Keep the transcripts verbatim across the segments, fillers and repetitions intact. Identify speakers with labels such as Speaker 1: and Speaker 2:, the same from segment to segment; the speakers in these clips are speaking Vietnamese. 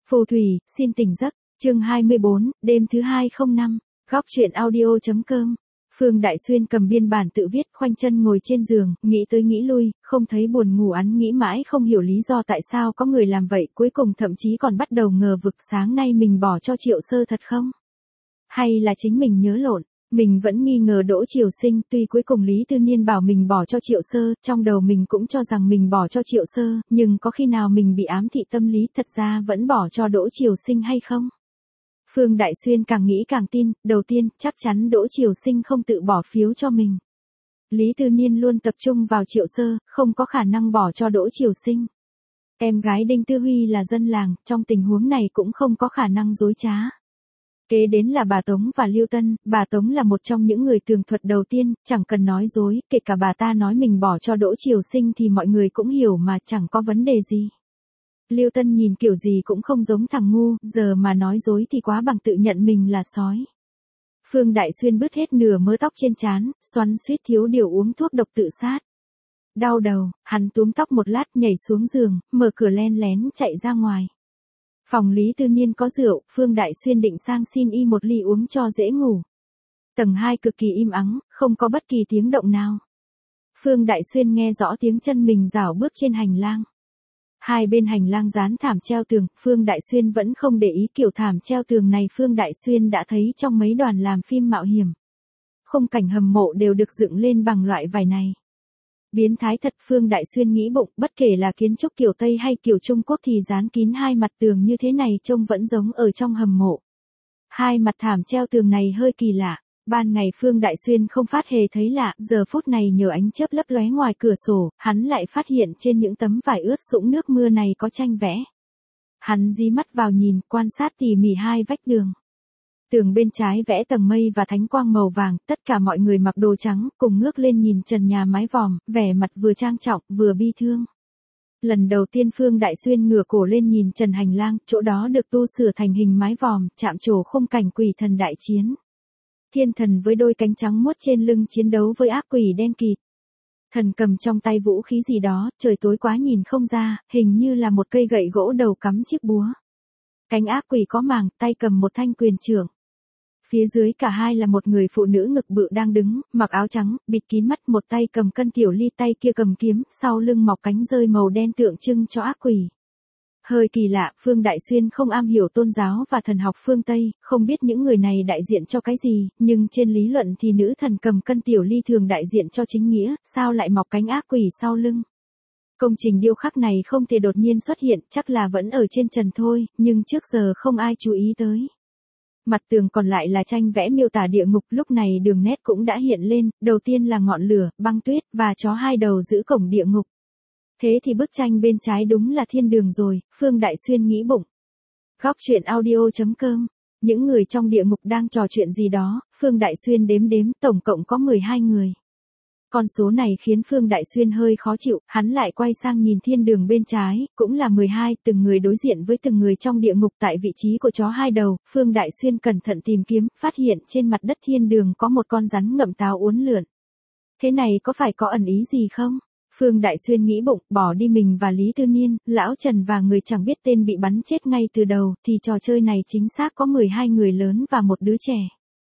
Speaker 1: Phù thủy, xin tỉnh giấc, chương hai mươi bốn, đêm thứ hai không năm, góc truyện audio.com. Phương Đại Xuyên cầm biên bản tự viết, khoanh chân ngồi trên giường, nghĩ tới nghĩ lui, không thấy buồn ngủ, hắn nghĩ mãi không hiểu lý do tại sao có người làm vậy, cuối cùng thậm chí còn bắt đầu ngờ vực sáng nay mình bỏ cho Triệu Sơ thật không? Hay là chính mình nhớ lộn? Mình vẫn nghi ngờ Đỗ Triều Sinh, tuy cuối cùng Lý Tư Niên bảo mình bỏ cho Triệu Sơ, trong đầu mình cũng cho rằng mình bỏ cho Triệu Sơ, nhưng có khi nào mình bị ám thị tâm lý thật ra vẫn bỏ cho Đỗ Triều Sinh hay không? Phương Đại Xuyên càng nghĩ càng tin, đầu tiên, chắc chắn Đỗ Triều Sinh không tự bỏ phiếu cho mình. Lý Tư Niên luôn tập trung vào Triệu Sơ, không có khả năng bỏ cho Đỗ Triều Sinh. Em gái Đinh Tư Huy là dân làng, trong tình huống này cũng không có khả năng dối trá. Kế đến là bà Tống và Lưu Tân, bà Tống là một trong những người tường thuật đầu tiên, chẳng cần nói dối, kể cả bà ta nói mình bỏ cho Đỗ Triều Sinh thì mọi người cũng hiểu mà chẳng có vấn đề gì. Lưu Tân nhìn kiểu gì cũng không giống thằng ngu, giờ mà nói dối thì quá bằng tự nhận mình là sói. Phương Đại Xuyên bứt hết nửa mớ tóc trên trán, xoắn suýt thiếu điều uống thuốc độc tự sát. Đau đầu, hắn túm tóc một lát nhảy xuống giường, mở cửa len lén chạy ra ngoài. Phòng Lý Tư Niên có rượu, Phương Đại Xuyên định sang xin y một ly uống cho dễ ngủ. Tầng hai cực kỳ im ắng, không có bất kỳ tiếng động nào. Phương Đại Xuyên nghe rõ tiếng chân mình rảo bước trên hành lang. Hai bên hành lang dán thảm treo tường, Phương Đại Xuyên vẫn không để ý kiểu thảm treo tường này Phương Đại Xuyên đã thấy trong mấy đoàn làm phim mạo hiểm. Khung cảnh hầm mộ đều được dựng lên bằng loại vải này. Biến thái thật, Phương Đại Xuyên nghĩ bụng, bất kể là kiến trúc kiểu Tây hay kiểu Trung Quốc thì dán kín hai mặt tường như thế này trông vẫn giống ở trong hầm mộ. Hai mặt thảm treo tường này hơi kỳ lạ. Ban ngày Phương Đại Xuyên không phát hề thấy lạ, giờ phút này nhờ ánh chớp lấp lóe ngoài cửa sổ, hắn lại phát hiện trên những tấm vải ướt sũng nước mưa này có tranh vẽ. Hắn dí mắt vào nhìn, quan sát tỉ mỉ hai vách tường. Tường bên trái vẽ tầng mây và thánh quang màu vàng, tất cả mọi người mặc đồ trắng, cùng ngước lên nhìn trần nhà mái vòm, vẻ mặt vừa trang trọng, vừa bi thương. Lần đầu tiên Phương Đại Xuyên ngửa cổ lên nhìn trần hành lang, chỗ đó được tu sửa thành hình mái vòm, chạm trổ khung cảnh quỷ thần đại chiến. Thiên thần với đôi cánh trắng muốt trên lưng chiến đấu với ác quỷ đen kịt. Thần cầm trong tay vũ khí gì đó, trời tối quá nhìn không ra, hình như là một cây gậy gỗ đầu cắm chiếc búa. Cánh ác quỷ có màng, tay cầm một thanh quyền trượng. Phía dưới cả hai là một người phụ nữ ngực bự đang đứng, mặc áo trắng, bịt kín mắt, một tay cầm cân tiểu ly, tay kia cầm kiếm, sau lưng mọc cánh rơi màu đen tượng trưng cho ác quỷ. Hơi kỳ lạ, Phương Đại Xuyên không am hiểu tôn giáo và thần học phương Tây, không biết những người này đại diện cho cái gì, nhưng trên lý luận thì nữ thần cầm cân tiểu ly thường đại diện cho chính nghĩa, sao lại mọc cánh ác quỷ sau lưng. Công trình điêu khắc này không thể đột nhiên xuất hiện, chắc là vẫn ở trên trần thôi, nhưng trước giờ không ai chú ý tới. Mặt tường còn lại là tranh vẽ miêu tả địa ngục, lúc này đường nét cũng đã hiện lên, đầu tiên là ngọn lửa, băng tuyết, và chó hai đầu giữ cổng địa ngục. Thế thì bức tranh bên trái đúng là thiên đường rồi, Phương Đại Xuyên nghĩ bụng. Góc truyện audio.com, những người trong địa ngục đang trò chuyện gì đó, Phương Đại Xuyên đếm đếm, tổng cộng có mười hai người. Con số này khiến Phương Đại Xuyên hơi khó chịu, hắn lại quay sang nhìn thiên đường bên trái, cũng là mười hai, từng người đối diện với từng người trong địa ngục tại vị trí của chó hai đầu, Phương Đại Xuyên cẩn thận tìm kiếm, phát hiện trên mặt đất thiên đường có một con rắn ngậm táo uốn lượn. Thế này có phải có ẩn ý gì không? Phương Đại Xuyên nghĩ bụng, bỏ đi mình và Lý Tư Niên, Lão Trần và người chẳng biết tên bị bắn chết ngay từ đầu, thì trò chơi này chính xác có mười hai người lớn và một đứa trẻ.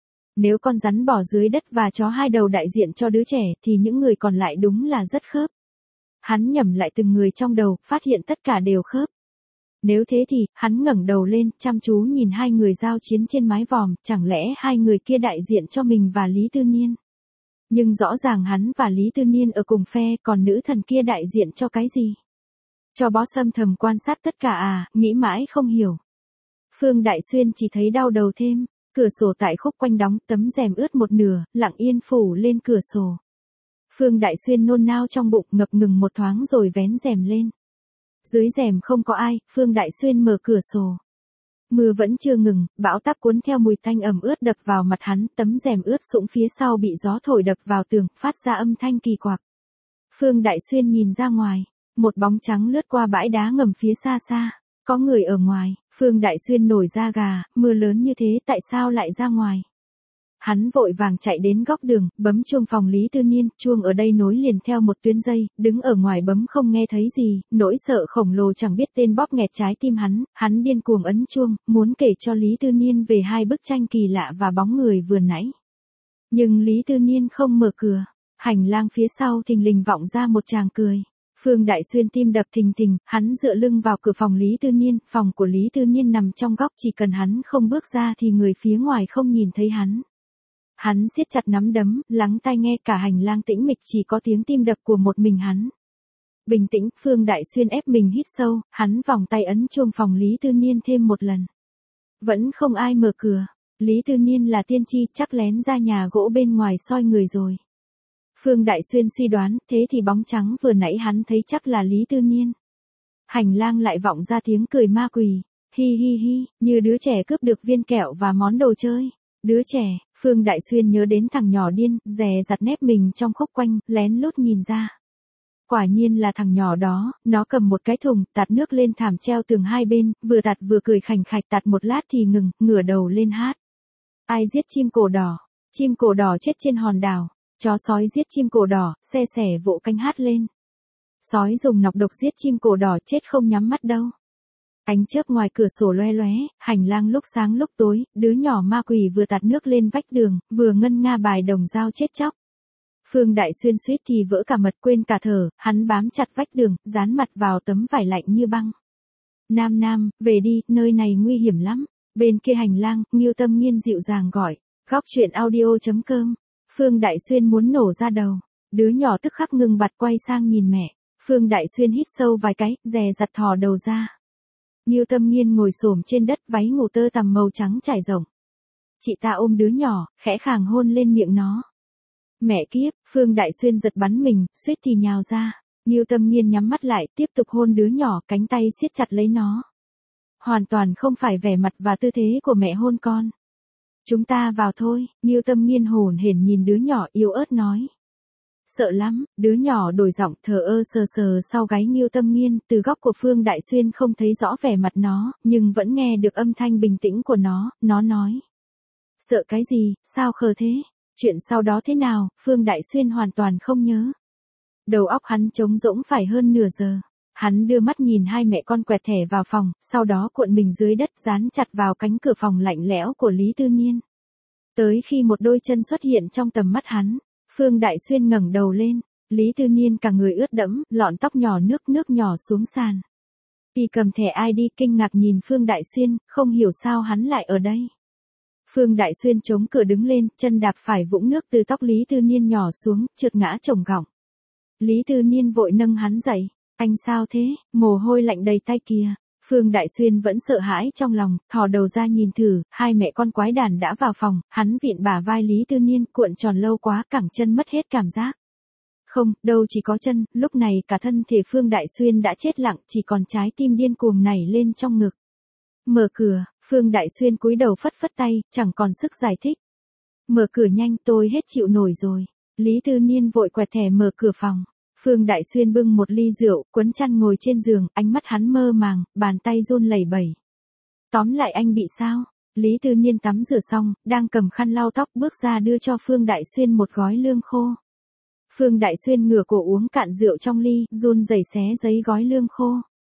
Speaker 1: Nếu con rắn bỏ dưới đất và chó hai đầu đại diện cho đứa trẻ, thì những người còn lại đúng là rất khớp. Hắn nhẩm lại từng người trong đầu, phát hiện tất cả đều khớp. Nếu thế thì, hắn ngẩng đầu lên, chăm chú nhìn hai người giao chiến trên mái vòm, chẳng lẽ hai người kia đại diện cho mình và Lý Tư Niên? Nhưng rõ ràng hắn và Lý Tư Niên ở cùng phe, còn nữ thần kia đại diện cho cái gì? Cho bó xâm thầm quan sát tất cả à, nghĩ mãi không hiểu. Phương Đại Xuyên chỉ thấy đau đầu thêm, cửa sổ tại khúc quanh đóng, tấm rèm ướt một nửa, lặng yên phủ lên cửa sổ. Phương Đại Xuyên nôn nao trong bụng, ngập ngừng một thoáng rồi vén rèm lên. Dưới rèm không có ai, Phương Đại Xuyên mở cửa sổ. Mưa vẫn chưa ngừng, bão táp cuốn theo mùi tanh ẩm ướt đập vào mặt hắn, tấm rèm ướt sũng phía sau bị gió thổi đập vào tường, phát ra âm thanh kỳ quặc. Phương Đại Xuyên nhìn ra ngoài, một bóng trắng lướt qua bãi đá ngầm phía xa xa, có người ở ngoài, Phương Đại Xuyên nổi da gà, mưa lớn như thế tại sao lại ra ngoài? Hắn vội vàng chạy đến góc đường, bấm chuông phòng Lý Tư Niên, chuông ở đây nối liền theo một tuyến dây, đứng ở ngoài bấm không nghe thấy gì, nỗi sợ khổng lồ chẳng biết tên bóp nghẹt trái tim hắn, hắn điên cuồng ấn chuông, muốn kể cho Lý Tư Niên về hai bức tranh kỳ lạ và bóng người vừa nãy. Nhưng Lý Tư Niên không mở cửa, hành lang phía sau thình lình vọng ra một tràng cười. Phương Đại Xuyên tim đập thình thình, hắn dựa lưng vào cửa phòng Lý Tư Niên, phòng của Lý Tư Niên nằm trong góc, chỉ cần hắn không bước ra thì người phía ngoài không nhìn thấy hắn. Hắn siết chặt nắm đấm, lắng tai nghe cả hành lang tĩnh mịch, chỉ có tiếng tim đập của một mình hắn. Bình tĩnh, Phương Đại Xuyên ép mình hít sâu, hắn vòng tay ấn chuông phòng Lý Tư Niên thêm một lần. Vẫn không ai mở cửa. Lý Tư Niên là tiên tri, chắc lén ra nhà gỗ bên ngoài soi người rồi. Phương Đại Xuyên suy đoán, thế thì bóng trắng vừa nãy hắn thấy chắc là Lý Tư Niên. Hành lang lại vọng ra tiếng cười ma quỷ, hi hi hi, như đứa trẻ cướp được viên kẹo và món đồ chơi. Đứa trẻ, Phương Đại Xuyên nhớ đến thằng nhỏ điên, dè dặt nép mình trong khúc quanh, lén lút nhìn ra. Quả nhiên là thằng nhỏ đó, nó cầm một cái thùng, tạt nước lên thảm treo tường hai bên, vừa tạt vừa cười khành khạch, tạt một lát thì ngừng, ngửa đầu lên hát. Ai giết chim cổ đỏ? Chim cổ đỏ chết trên hòn đảo. Chó sói giết chim cổ đỏ, xe sẻ vỗ cánh hát lên. Sói dùng nọc độc giết chim cổ đỏ, chết không nhắm mắt đâu. Ánh chớp ngoài cửa sổ loe loé, hành lang lúc sáng lúc tối, đứa nhỏ ma quỷ vừa tạt nước lên vách đường, vừa ngân nga bài đồng dao chết chóc. Phương Đại Xuyên suýt thì vỡ cả mật, quên cả thở, hắn bám chặt vách đường, dán mặt vào tấm vải lạnh như băng. Nam Nam, về đi, nơi này nguy hiểm lắm. Bên kia hành lang, Ngưu Tâm Nghiên dịu dàng gọi. Góc truyện audio chấm com. Phương Đại Xuyên muốn nổ ra đầu. Đứa nhỏ tức khắc ngừng bặt quay sang nhìn mẹ. Phương Đại Xuyên hít sâu vài cái, dè dặt thò đầu ra. Ngưu Tâm Nghiên ngồi xổm trên đất, váy ngủ tơ tằm màu trắng trải rộng. Chị ta ôm đứa nhỏ, khẽ khàng hôn lên miệng nó. Mẹ kiếp, Phương Đại Xuyên giật bắn mình, suýt thì nhào ra. Ngưu Tâm Nghiên nhắm mắt lại, tiếp tục hôn đứa nhỏ, cánh tay siết chặt lấy nó. Hoàn toàn không phải vẻ mặt và tư thế của mẹ hôn con. Chúng ta vào thôi, Ngưu Tâm Nghiên hồn hển nhìn đứa nhỏ yếu ớt nói. Sợ lắm, đứa nhỏ đổi giọng thờ ơ sờ sờ sau gáy Ngưu Tâm Nghiên, từ góc của Phương Đại Xuyên không thấy rõ vẻ mặt nó, nhưng vẫn nghe được âm thanh bình tĩnh của nó, nó nói. Sợ cái gì, sao khờ thế? Chuyện sau đó thế nào, Phương Đại Xuyên hoàn toàn không nhớ. Đầu óc hắn trống rỗng phải hơn nửa giờ. Hắn đưa mắt nhìn hai mẹ con quẹt thẻ vào phòng, sau đó cuộn mình dưới đất dán chặt vào cánh cửa phòng lạnh lẽo của Lý Tư Niên. Tới khi một đôi chân xuất hiện trong tầm mắt hắn, Phương Đại Xuyên ngẩng đầu lên, Lý Tư Niên cả người ướt đẫm, lọn tóc nhỏ nước nước nhỏ xuống sàn. Y cầm thẻ i đê kinh ngạc nhìn Phương Đại Xuyên, không hiểu sao hắn lại ở đây. Phương Đại Xuyên chống cửa đứng lên, chân đạp phải vũng nước từ tóc Lý Tư Niên nhỏ xuống, trượt ngã chồng gọng. Lý Tư Niên vội nâng hắn dậy. Anh sao thế, mồ hôi lạnh đầy tay kìa. Phương Đại Xuyên vẫn sợ hãi trong lòng, thò đầu ra nhìn thử, hai mẹ con quái đản đã vào phòng, hắn vịn bả vai Lý Tư Niên, cuộn tròn lâu quá cẳng chân mất hết cảm giác. Không, đâu chỉ có chân, lúc này cả thân thể Phương Đại Xuyên đã chết lặng, chỉ còn trái tim điên cuồng nảy lên trong ngực. Mở cửa, Phương Đại Xuyên cúi đầu phất phất tay, chẳng còn sức giải thích. Mở cửa nhanh, tôi hết chịu nổi rồi. Lý Tư Niên vội quẹt thẻ mở cửa phòng. Phương Đại Xuyên bưng một ly rượu, quấn chăn ngồi trên giường, ánh mắt hắn mơ màng, bàn tay run lẩy bẩy. Tóm lại anh bị sao? Lý Tư Niên tắm rửa xong, đang cầm khăn lau tóc bước ra đưa cho Phương Đại Xuyên một gói lương khô. Phương Đại Xuyên ngửa cổ uống cạn rượu trong ly, run rẩy xé giấy gói lương khô.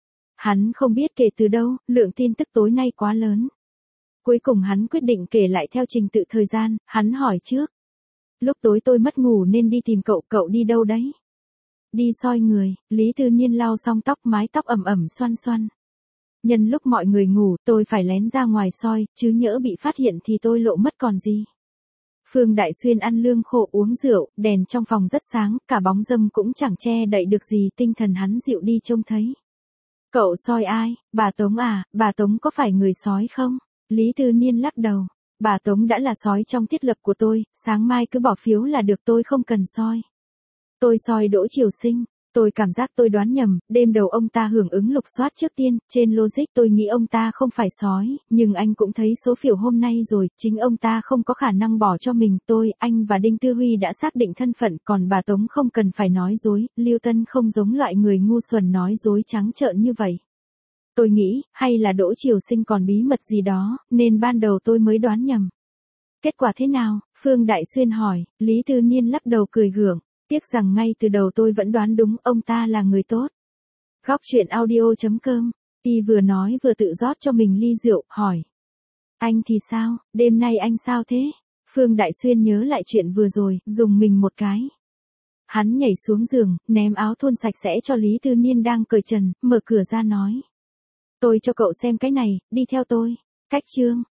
Speaker 1: Hắn không biết kể từ đâu, lượng tin tức tối nay quá lớn. Cuối cùng hắn quyết định kể lại theo trình tự thời gian, hắn hỏi trước. Lúc tối tôi mất ngủ nên đi tìm cậu, cậu đi đâu đấy? Đi soi người, Lý Tư Niên lau xong tóc, mái tóc ẩm ẩm xoăn xoăn. Nhân lúc mọi người ngủ, tôi phải lén ra ngoài soi, chứ nhỡ bị phát hiện thì tôi lộ mất còn gì. Phương Đại Xuyên ăn lương khô uống rượu, đèn trong phòng rất sáng, cả bóng râm cũng chẳng che đậy được gì, tinh thần hắn dịu đi trông thấy. Cậu soi ai, bà Tống à, bà Tống có phải người sói không? Lý Tư Niên lắc đầu. Bà Tống đã là sói trong thiết lập của tôi, sáng mai cứ bỏ phiếu là được, tôi không cần soi. Tôi soi Đỗ Triều Sinh, tôi cảm giác tôi đoán nhầm, đêm đầu ông ta hưởng ứng lục soát trước tiên, trên logic tôi nghĩ ông ta không phải sói, nhưng anh cũng thấy số phiếu hôm nay rồi, chính ông ta không có khả năng bỏ cho mình, tôi, anh và Đinh Tư Huy đã xác định thân phận, còn bà Tống không cần phải nói dối, Lưu Tân không giống loại người ngu xuẩn nói dối trắng trợn như vậy. Tôi nghĩ, hay là Đỗ Triều Sinh còn bí mật gì đó, nên ban đầu tôi mới đoán nhầm. Kết quả thế nào? Phương Đại Xuyên hỏi. Lý Tư Niên lắc đầu cười gượng. Tiếc rằng ngay từ đầu tôi vẫn đoán đúng ông ta là người tốt. Góc chuyện audio chấm com. Y vừa nói vừa tự rót cho mình ly rượu, hỏi. Anh thì sao, đêm nay anh sao thế? Phương Đại Xuyên nhớ lại chuyện vừa rồi, dùng mình một cái. Hắn nhảy xuống giường, ném áo thun sạch sẽ cho Lý Tư Niên đang cởi trần, mở cửa ra nói. Tôi cho cậu xem cái này, đi theo tôi. Cách chương.